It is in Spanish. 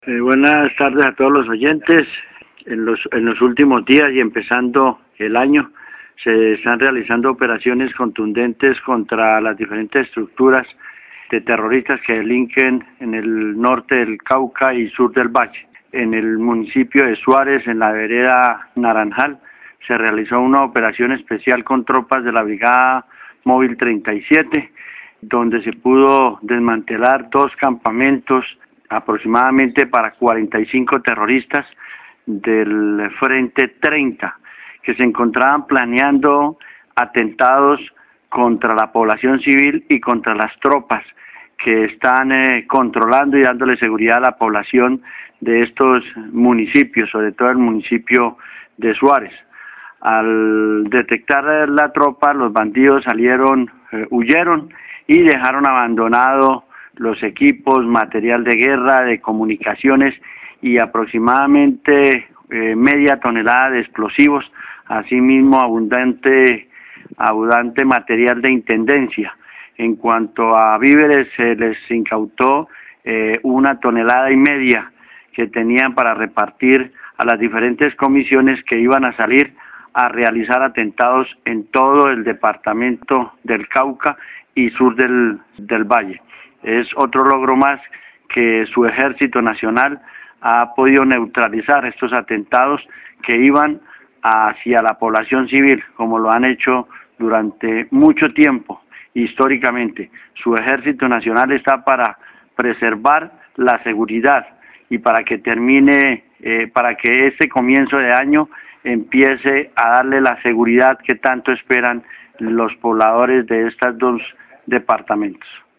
Buenas tardes a todos los oyentes. En los últimos días y empezando el año se están realizando operaciones contundentes contra las diferentes estructuras de terroristas que delinquen en el norte del Cauca y sur del Valle. En el municipio de Suárez, en la vereda Naranjal, se realizó una operación especial con tropas de la Brigada Móvil 37, donde se pudo desmantelar 2 campamentos aproximadamente para 45 terroristas del Frente 30, que se encontraban planeando atentados contra la población civil y contra las tropas que están controlando y dándole seguridad a la población de estos municipios, sobre todo el municipio de Suárez. Al detectar la tropa, los bandidos huyeron y dejaron abandonado los equipos, material de guerra, de comunicaciones y aproximadamente media tonelada de explosivos, asimismo abundante material de intendencia. En cuanto a víveres, se les incautó 1,5 toneladas que tenían para repartir a las diferentes comisiones que iban a salir a realizar atentados en todo el departamento del Cauca y sur del Valle. Es otro logro más que su Ejército Nacional ha podido neutralizar estos atentados que iban hacia la población civil, como lo han hecho durante mucho tiempo, históricamente. Su Ejército Nacional está para preservar la seguridad y para que para que este comienzo de año empiece a darle la seguridad que tanto esperan los pobladores de estos 2 departamentos.